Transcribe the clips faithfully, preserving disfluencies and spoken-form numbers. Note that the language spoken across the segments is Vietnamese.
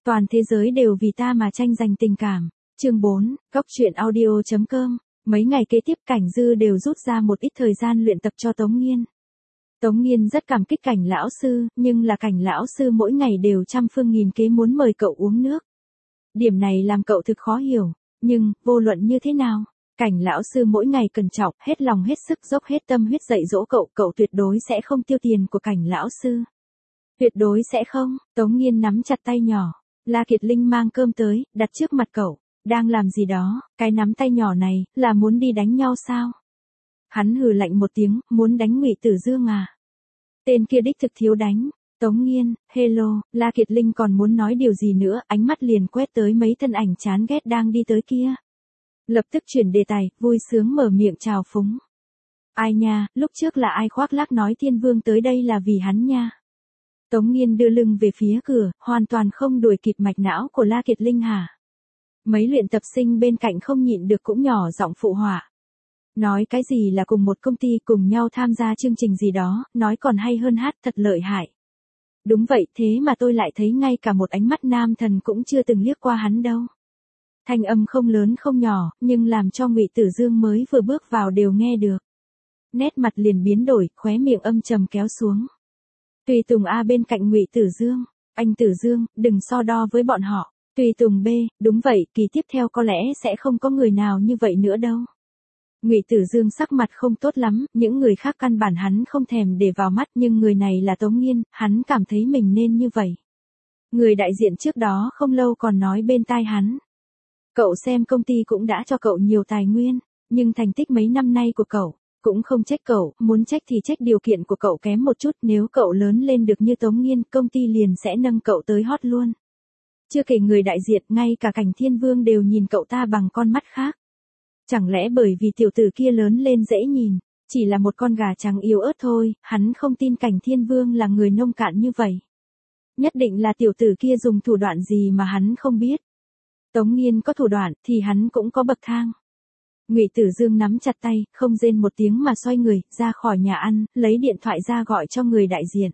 Toàn thế giới đều vì ta mà tranh giành tình cảm. Chương bốn, Cóc truyện audio chấm com. Mấy ngày kế tiếp Cảnh Dư đều rút ra một ít thời gian luyện tập cho Tống Nghiên. Tống Nghiên rất cảm kích Cảnh lão sư, nhưng là Cảnh lão sư mỗi ngày đều trăm phương nghìn kế muốn mời cậu uống nước. Điểm này làm cậu thực khó hiểu, nhưng, vô luận như thế nào, Cảnh lão sư mỗi ngày cẩn trọng, hết lòng hết sức dốc hết tâm huyết dạy dỗ cậu, cậu tuyệt đối sẽ không tiêu tiền của Cảnh lão sư. Tuyệt đối sẽ không. Tống Nghiên nắm chặt tay nhỏ. La Kiệt Linh mang cơm tới, đặt trước mặt cậu. Đang làm gì đó, cái nắm tay nhỏ này, là muốn đi đánh nhau sao? Hắn hừ lạnh một tiếng, muốn đánh Ngụy Tử Dương à? Tên kia đích thực thiếu đánh. Tống Nghiên, hello, La Kiệt Linh còn muốn nói điều gì nữa, ánh mắt liền quét tới mấy thân ảnh chán ghét đang đi tới kia. Lập tức chuyển đề tài, vui sướng mở miệng chào phúng. Ai nha, lúc trước là ai khoác lác nói Thiên Vương tới đây là vì hắn nha. Tống Nghiên đưa lưng về phía cửa, hoàn toàn không đuổi kịp mạch não của La Kiệt Linh hả? Mấy luyện tập sinh bên cạnh không nhịn được cũng nhỏ giọng phụ họa. Nói cái gì là cùng một công ty cùng nhau tham gia chương trình gì đó, nói còn hay hơn hát thật lợi hại. Đúng vậy, thế mà tôi lại thấy ngay cả một ánh mắt nam thần cũng chưa từng liếc qua hắn đâu. Thanh âm không lớn không nhỏ, nhưng làm cho Ngụy Tử Dương mới vừa bước vào đều nghe được. Nét mặt liền biến đổi, khóe miệng âm trầm kéo xuống. Tùy Tùng A bên cạnh Ngụy Tử Dương, anh Tử Dương, đừng so đo với bọn họ. Tùy Tùng B, đúng vậy, kỳ tiếp theo có lẽ sẽ không có người nào như vậy nữa đâu. Ngụy Tử Dương sắc mặt không tốt lắm, những người khác căn bản hắn không thèm để vào mắt, nhưng người này là Tống Nghiên, hắn cảm thấy mình nên như vậy. Người đại diện trước đó không lâu còn nói bên tai hắn. Cậu xem công ty cũng đã cho cậu nhiều tài nguyên, nhưng thành tích mấy năm nay của cậu, cũng không trách cậu, muốn trách thì trách điều kiện của cậu kém một chút, nếu cậu lớn lên được như Tống Nghiên, công ty liền sẽ nâng cậu tới hot luôn. Chưa kể người đại diện, ngay cả Cảnh Thiên Vương đều nhìn cậu ta bằng con mắt khác. Chẳng lẽ bởi vì tiểu tử kia lớn lên dễ nhìn, chỉ là một con gà trắng yếu ớt thôi, hắn không tin Cảnh Thiên Vương là người nông cạn như vậy. Nhất định là tiểu tử kia dùng thủ đoạn gì mà hắn không biết. Tống Nghiên có thủ đoạn, thì hắn cũng có bậc thang. Ngụy Tử Dương nắm chặt tay, không rên một tiếng mà xoay người, ra khỏi nhà ăn, lấy điện thoại ra gọi cho người đại diện.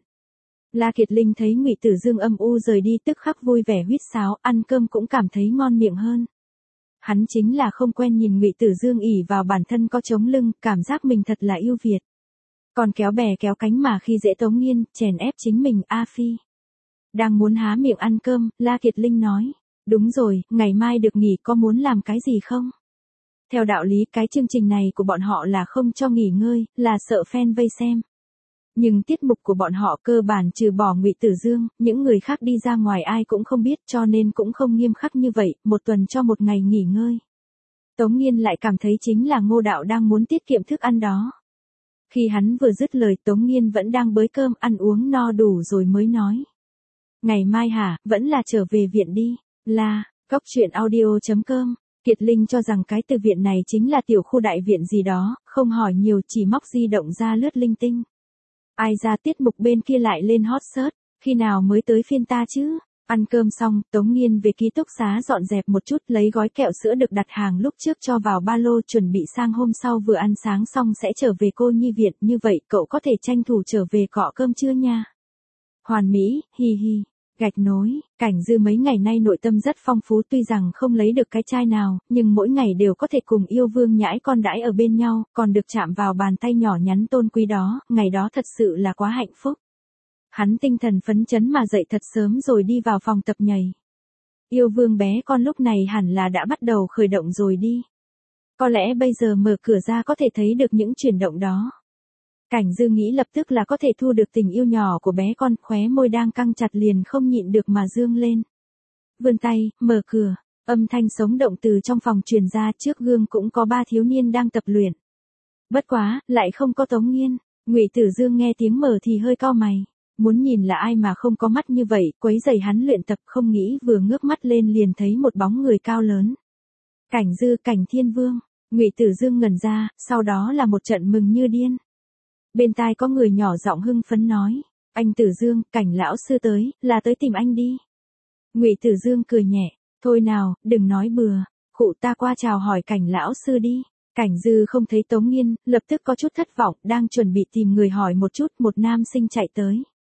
La Kiệt Linh thấy Ngụy Tử Dương âm u rời đi tức khắc vui vẻ huýt sáo, ăn cơm cũng cảm thấy ngon miệng hơn. Hắn chính là không quen nhìn Ngụy Tử Dương ỉ vào bản thân có chống lưng, cảm giác mình thật là ưu việt. Còn kéo bè kéo cánh mà khi dễ Tống Nghiên, chèn ép chính mình, A Phi. Đang muốn há miệng ăn cơm, La Kiệt Linh nói, đúng rồi, ngày mai được nghỉ, có muốn làm cái gì không? Theo đạo lý, cái chương trình này của bọn họ là không cho nghỉ ngơi, là sợ fan vây xem. Nhưng tiết mục của bọn họ cơ bản trừ bỏ Ngụy Tử Dương, những người khác đi ra ngoài ai cũng không biết, cho nên cũng không nghiêm khắc như vậy, một tuần cho một ngày nghỉ ngơi. Tống Nghiên lại cảm thấy chính là Ngô Đạo đang muốn tiết kiệm thức ăn đó. Khi hắn vừa dứt lời, Tống Nghiên vẫn đang bới cơm, ăn uống no đủ rồi mới nói. Ngày mai hả, vẫn là trở về viện đi, là, Cóc truyện audio chấm com. Kiệt Linh cho rằng cái từ viện này chính là tiểu khu đại viện gì đó, không hỏi nhiều, chỉ móc di động ra lướt linh tinh. Ai ra tiết mục bên kia lại lên hot search, khi nào mới tới phiên ta chứ? Ăn cơm xong, Tống Nghiên về ký túc xá dọn dẹp một chút, lấy gói kẹo sữa được đặt hàng lúc trước cho vào ba lô, chuẩn bị sang hôm sau vừa ăn sáng xong sẽ trở về cô nhi viện, như vậy cậu có thể tranh thủ trở về cọ cơm trưa nha. Hoàn mỹ, hi hi. Gạch nối, Cảnh Dư mấy ngày nay nội tâm rất phong phú, tuy rằng không lấy được cái trai nào, nhưng mỗi ngày đều có thể cùng yêu vương nhãi con đãi ở bên nhau, còn được chạm vào bàn tay nhỏ nhắn tôn quý đó, ngày đó thật sự là quá hạnh phúc. Hắn tinh thần phấn chấn mà dậy thật sớm rồi đi vào phòng tập nhảy. Yêu vương bé con lúc này hẳn là đã bắt đầu khởi động rồi đi. Có lẽ bây giờ mở cửa ra có thể thấy được những chuyển động đó. Cảnh Dư nghĩ lập tức là có thể thu được tình yêu nhỏ của bé con, khóe môi đang căng chặt liền không nhịn được mà dương lên. Vươn tay, mở cửa, âm thanh sống động từ trong phòng truyền ra, trước gương cũng có ba thiếu niên đang tập luyện. Bất quá, lại không có Tống Nghiên. Ngụy Tử Dương nghe tiếng mở thì hơi cau mày, muốn nhìn là ai mà không có mắt như vậy, quấy rầy hắn luyện tập, không nghĩ vừa ngước mắt lên liền thấy một bóng người cao lớn. Cảnh Dư, Cảnh Thiên Vương. Ngụy Tử Dương ngẩn ra, sau đó là một trận mừng như điên. Bên tai có người nhỏ giọng hưng phấn nói, anh Tử Dương, Cảnh lão sư tới, là tới tìm anh đi. Ngụy Tử Dương cười nhẹ, thôi nào, đừng nói bừa, khụ ta qua chào hỏi Cảnh lão sư đi. Cảnh Dư không thấy Tống Nghiên, lập tức có chút thất vọng, đang chuẩn bị tìm người hỏi một chút, một nam sinh chạy tới.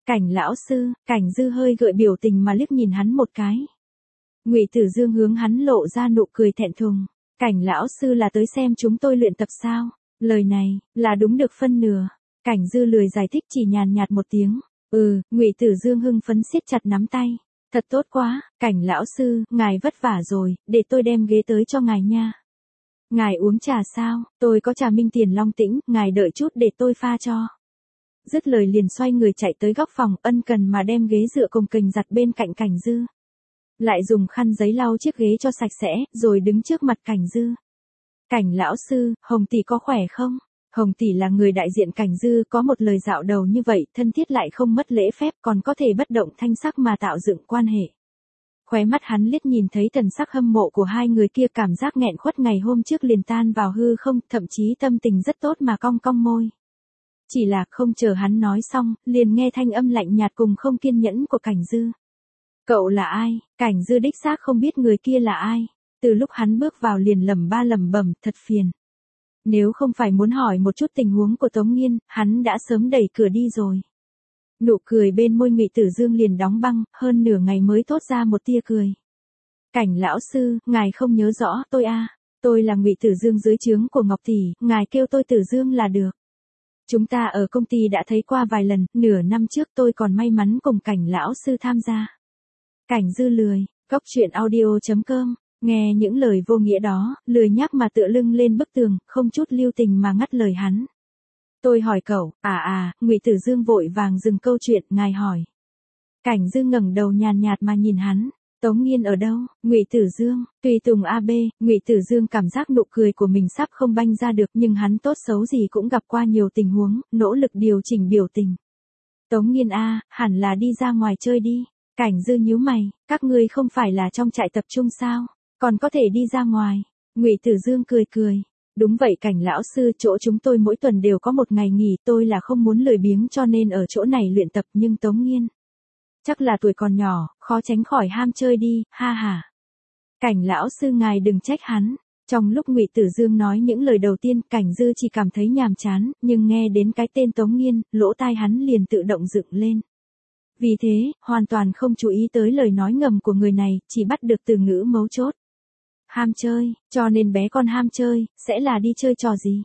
Cảnh lão sư, Cảnh Dư hơi gợi biểu tình mà liếc nhìn hắn một cái. Ngụy Tử Dương hướng hắn lộ ra nụ cười thẹn thùng. Cảnh lão sư là tới xem chúng tôi luyện tập sao? Lời này, là đúng được phân nửa. Cảnh Dư lười giải thích chỉ nhàn nhạt một tiếng. Ừ, Ngụy Tử Dương hưng phấn siết chặt nắm tay. Thật tốt quá, Cảnh lão sư, ngài vất vả rồi, để tôi đem ghế tới cho ngài nha. Ngài uống trà sao? Tôi có trà Minh Tiền Long Tĩnh, ngài đợi chút để tôi pha cho. Dứt lời liền xoay người chạy tới góc phòng, ân cần mà đem ghế dựa cồng kềnh giặt bên cạnh Cảnh Dư. Lại dùng khăn giấy lau chiếc ghế cho sạch sẽ, rồi đứng trước mặt Cảnh Dư. Cảnh lão sư, Hồng tỷ có khỏe không? Hồng tỷ là người đại diện Cảnh Dư, có một lời dạo đầu như vậy, thân thiết lại không mất lễ phép, còn có thể bất động thanh sắc mà tạo dựng quan hệ. Khóe mắt hắn liếc nhìn thấy thần sắc hâm mộ của hai người kia, cảm giác nghẹn khuất ngày hôm trước liền tan vào hư không, thậm chí tâm tình rất tốt mà cong cong môi. Chỉ là không chờ hắn nói xong, liền nghe thanh âm lạnh nhạt cùng không kiên nhẫn của Cảnh Dư. Cậu là ai? Cảnh Dư đích xác không biết người kia là ai. Từ lúc hắn bước vào liền lẩm ba lẩm bẩm, thật phiền. Nếu không phải muốn hỏi một chút tình huống của Tống Nghiên, hắn đã sớm đẩy cửa đi rồi. Nụ cười bên môi Ngụy Tử Dương liền đóng băng, hơn nửa ngày mới thốt ra một tia cười. Cảnh lão sư, ngài không nhớ rõ tôi à? Tôi là Ngụy Tử Dương dưới trướng của Ngọc tỷ, ngài kêu tôi Tử Dương là được. Chúng ta ở công ty đã thấy qua vài lần, nửa năm trước tôi còn may mắn cùng Cảnh lão sư tham gia. Cảnh Dư lười, góc truyện audio chấm com, nghe những lời vô nghĩa đó, lười nhác mà tựa lưng lên bức tường, không chút lưu tình mà ngắt lời hắn. Tôi hỏi cậu, à à, Ngụy Tử Dương vội vàng dừng câu chuyện, ngài hỏi. Cảnh Dư ngẩng đầu nhàn nhạt mà nhìn hắn. Tống Nghiên ở đâu? Ngụy Tử Dương, tùy tùng a bê, Ngụy Tử Dương cảm giác nụ cười của mình sắp không banh ra được, nhưng hắn tốt xấu gì cũng gặp qua nhiều tình huống, nỗ lực điều chỉnh biểu tình. Tống Nghiên a, hẳn là đi ra ngoài chơi đi. Cảnh Dư nhíu mày, các ngươi không phải là trong trại tập trung sao? Còn có thể đi ra ngoài. Ngụy Tử Dương cười cười. Đúng vậy Cảnh lão sư, chỗ chúng tôi mỗi tuần đều có một ngày nghỉ, tôi là không muốn lười biếng cho nên ở chỗ này luyện tập, nhưng Tống Nghiên chắc là tuổi còn nhỏ, khó tránh khỏi ham chơi đi, ha ha. Cảnh lão sư ngài đừng trách hắn. Trong lúc Ngụy Tử Dương nói những lời đầu tiên, Cảnh Dư chỉ cảm thấy nhàm chán, nhưng nghe đến cái tên Tống Nghiên, lỗ tai hắn liền tự động dựng lên. Vì thế, hoàn toàn không chú ý tới lời nói ngầm của người này, chỉ bắt được từ ngữ mấu chốt. Ham chơi, cho nên bé con ham chơi, sẽ là đi chơi trò gì?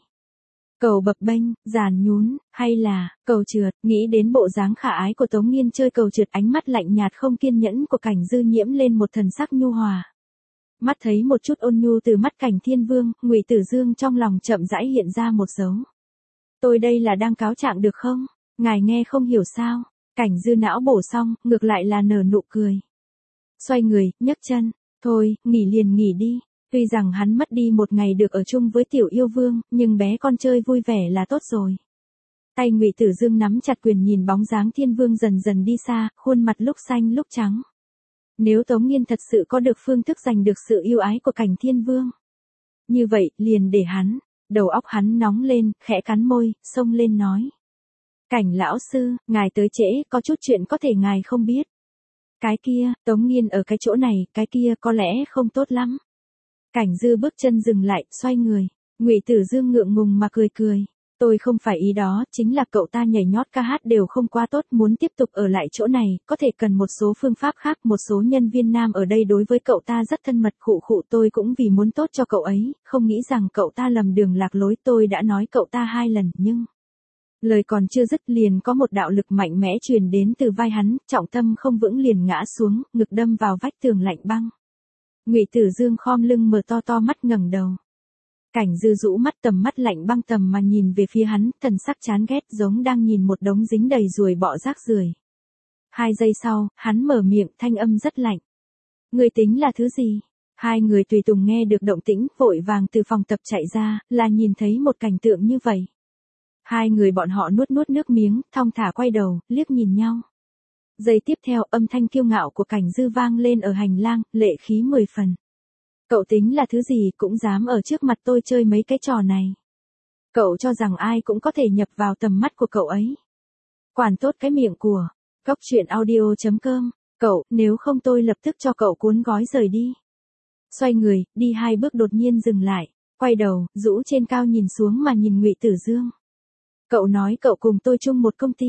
Cầu bập bênh, giàn nhún, hay là, cầu trượt, nghĩ đến bộ dáng khả ái của Tống Nghiên chơi cầu trượt, ánh mắt lạnh nhạt không kiên nhẫn của Cảnh Dư nhiễm lên một thần sắc nhu hòa. Mắt thấy một chút ôn nhu từ mắt Cảnh Thiên Vương, Ngụy Tử Dương trong lòng chậm rãi hiện ra một dấu. Tôi đây là đang cáo trạng được không? Ngài nghe không hiểu sao? Cảnh Dư não bổ xong, ngược lại là nở nụ cười. Xoay người, nhấc chân, thôi, nghỉ liền nghỉ đi. Tuy rằng hắn mất đi một ngày được ở chung với Tiểu Yêu Vương, nhưng bé con chơi vui vẻ là tốt rồi. Tay Ngụy Tử Dương nắm chặt quyền nhìn bóng dáng Thiên Vương dần dần đi xa, khuôn mặt lúc xanh lúc trắng. Nếu Tống Nghiên thật sự có được phương thức giành được sự yêu ái của Cảnh Thiên Vương, như vậy, liền để hắn. Đầu óc hắn nóng lên, khẽ cắn môi, xông lên nói. Cảnh lão sư, ngài tới trễ, có chút chuyện có thể ngài không biết. Cái kia, Tống Nghiên ở cái chỗ này, cái kia có lẽ không tốt lắm. Cảnh Dư bước chân dừng lại, xoay người. Ngụy Tử Dương ngượng ngùng mà cười cười. Tôi không phải ý đó, chính là cậu ta nhảy nhót ca hát đều không quá tốt, muốn tiếp tục ở lại chỗ này, có thể cần một số phương pháp khác, một số nhân viên nam ở đây đối với cậu ta rất thân mật, khụ khụ, tôi cũng vì muốn tốt cho cậu ấy, không nghĩ rằng cậu ta lầm đường lạc lối, tôi đã nói cậu ta hai lần, nhưng... Lời còn chưa dứt liền có một đạo lực mạnh mẽ truyền đến từ vai hắn, trọng tâm không vững liền ngã xuống, ngực đâm vào vách tường lạnh băng. Ngụy Tử Dương khom lưng mở to to mắt ngẩng đầu. Cảnh Dư rũ mắt, tầm mắt lạnh băng tầm mà nhìn về phía hắn, thần sắc chán ghét giống đang nhìn một đống dính đầy ruồi bọ rác rưởi. Hai giây sau, hắn mở miệng, thanh âm rất lạnh. Người tính là thứ gì? Hai người tùy tùng nghe được động tĩnh, vội vàng từ phòng tập chạy ra, là nhìn thấy một cảnh tượng như vậy. Hai người bọn họ nuốt nuốt nước miếng, thong thả quay đầu, liếc nhìn nhau. Giây tiếp theo, âm thanh kiêu ngạo của Cảnh Dư vang lên ở hành lang, lệ khí mười phần. Cậu tính là thứ gì cũng dám ở trước mặt tôi chơi mấy cái trò này. Cậu cho rằng ai cũng có thể nhập vào tầm mắt của cậu ấy. Quản tốt cái miệng của. Góc truyện audio chấm com. Cậu, nếu không tôi lập tức cho cậu cuốn gói rời đi. Xoay người, đi hai bước đột nhiên dừng lại. Quay đầu, rũ trên cao nhìn xuống mà nhìn Ngụy Tử Dương. Cậu nói cậu cùng tôi chung một công ty.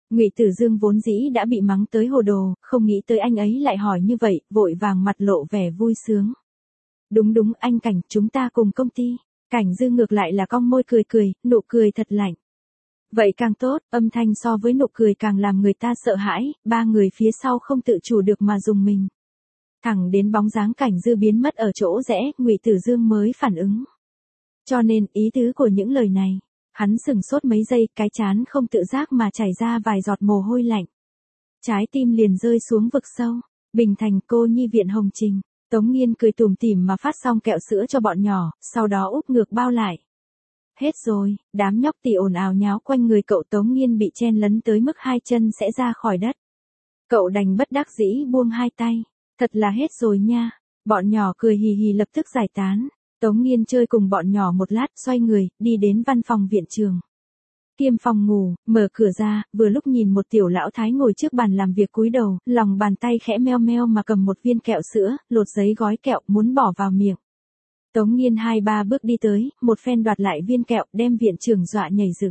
Ngụy Tử Dương vốn dĩ đã bị mắng tới hồ đồ, không nghĩ tới anh ấy lại hỏi như vậy, vội vàng mặt lộ vẻ vui sướng. Đúng đúng anh Cảnh, chúng ta cùng công ty. Cảnh Dư ngược lại là cong môi cười cười, nụ cười thật lạnh. Vậy càng tốt, âm thanh so với nụ cười càng làm người ta sợ hãi, ba người phía sau không tự chủ được mà dùng mình. Thẳng đến bóng dáng Cảnh Dư biến mất ở chỗ rẽ, Ngụy Tử Dương mới phản ứng. Cho nên, ý tứ của những lời này, hắn sừng sốt mấy giây, cái chán không tự giác mà chảy ra vài giọt mồ hôi lạnh. Trái tim liền rơi xuống vực sâu. Bình Thành, cô nhi viện Hồng Trình. Tống Nghiên cười tủm tỉm mà phát xong kẹo sữa cho bọn nhỏ, sau đó úp ngược bao lại. Hết rồi, đám nhóc tỉ ồn ào nháo quanh người cậu. Tống Nghiên bị chen lấn tới mức hai chân sẽ ra khỏi đất. Cậu đành bất đắc dĩ buông hai tay. Thật là hết rồi nha. Bọn nhỏ cười hì hì lập tức giải tán. Tống Nghiên chơi cùng bọn nhỏ một lát, xoay người, đi đến văn phòng viện trường. Kiêm phòng ngủ, mở cửa ra, vừa lúc nhìn một tiểu lão thái ngồi trước bàn làm việc cúi đầu, lòng bàn tay khẽ meo meo mà cầm một viên kẹo sữa, lột giấy gói kẹo, muốn bỏ vào miệng. Tống Nghiên hai ba bước đi tới, một phen đoạt lại viên kẹo, đem viện trưởng dọa nhảy dựng.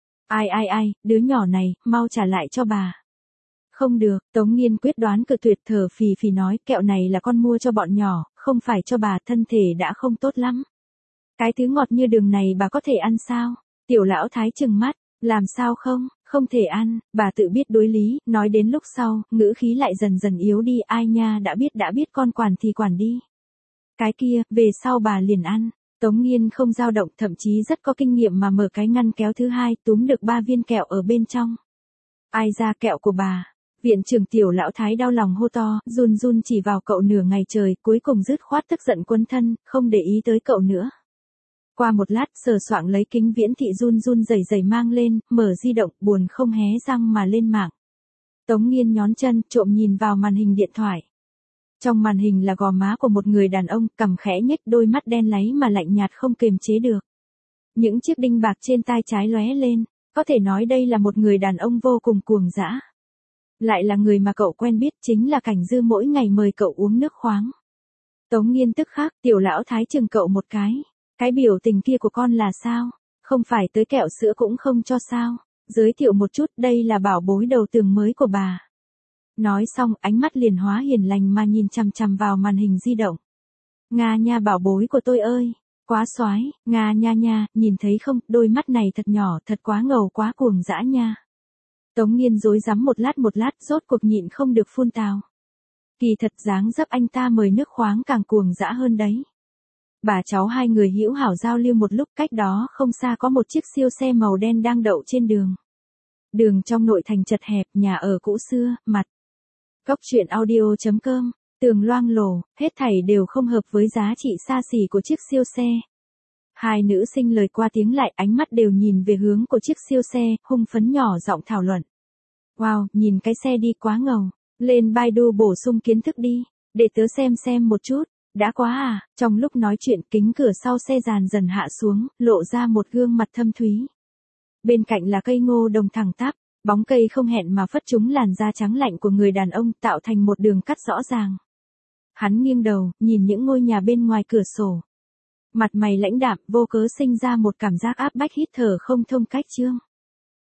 Ai ai ai, đứa nhỏ này, mau trả lại cho bà. Không được, Tống Nghiên quyết đoán cự tuyệt, thở phì phì nói, kẹo này là con mua cho bọn nhỏ, không phải cho bà, thân thể đã không tốt lắm. Cái thứ ngọt như đường này bà có thể ăn sao? Tiểu lão thái trừng mắt, làm sao không, không thể ăn, bà tự biết đối lý, nói đến lúc sau, ngữ khí lại dần dần yếu đi, ai nha, đã biết đã biết, con quản thì quản đi. Cái kia, về sau bà liền ăn. Tống Nghiên không dao động, thậm chí rất có kinh nghiệm mà mở cái ngăn kéo thứ hai, túm được ba viên kẹo ở bên trong. Ai ra kẹo của bà? Viện trưởng tiểu lão thái đau lòng hô to, run run chỉ vào cậu nửa ngày trời, cuối cùng dứt khoát tức giận quấn thân, không để ý tới cậu nữa. Qua một lát, sờ soạng lấy kính viễn thị run run rẩy rẩy mang lên, mở di động, buồn không hé răng mà lên mạng. Tống Nghiên nhón chân, trộm nhìn vào màn hình điện thoại. Trong màn hình là gò má của một người đàn ông, cằm khẽ nhếch, đôi mắt đen láy mà lạnh nhạt không kềm chế được. Những chiếc đinh bạc trên tai trái lóe lên, có thể nói đây là một người đàn ông vô cùng cuồng dã. Lại là người mà cậu quen biết, chính là Cảnh Dư mỗi ngày mời cậu uống nước khoáng. Tống Nghiên tức khắc, tiểu lão thái chừng cậu một cái. Cái biểu tình kia của con là sao? Không phải tới kẹo sữa cũng không cho sao? Giới thiệu một chút, đây là bảo bối đầu tường mới của bà. Nói xong, ánh mắt liền hóa hiền lành mà nhìn chằm chằm vào màn hình di động. Nga nha bảo bối của tôi ơi, quá xoái, Nga nha nha, nhìn thấy không, đôi mắt này thật nhỏ, thật quá ngầu, quá cuồng dã nha. Tống Nghiên rối rắm một lát một lát, rốt cuộc nhịn không được phun tào. Kỳ thật dáng dấp anh ta mời nước khoáng càng cuồng dã hơn đấy. Bà cháu hai người hữu hảo giao lưu một lúc, cách đó không xa có một chiếc siêu xe màu đen đang đậu trên đường. Đường trong nội thành chật hẹp, nhà ở cũ xưa, mặt. Góc truyện audio chấm com, tường loang lổ, hết thảy đều không hợp với giá trị xa xỉ của chiếc siêu xe. Hai nữ sinh lời qua tiếng lại, ánh mắt đều nhìn về hướng của chiếc siêu xe, hung phấn nhỏ giọng thảo luận. Wow, nhìn cái xe đi quá ngầu, lên Baidu bổ sung kiến thức đi, để tớ xem xem một chút. Đã quá à, trong lúc nói chuyện kính cửa sau xe dàn dần hạ xuống, lộ ra một gương mặt thâm thúy. Bên cạnh là cây ngô đồng thẳng tắp, bóng cây không hẹn mà phất trúng làn da trắng lạnh của người đàn ông, tạo thành một đường cắt rõ ràng. Hắn nghiêng đầu, nhìn những ngôi nhà bên ngoài cửa sổ. Mặt mày lãnh đạm, vô cớ sinh ra một cảm giác áp bách, hít thở không thông cách chương.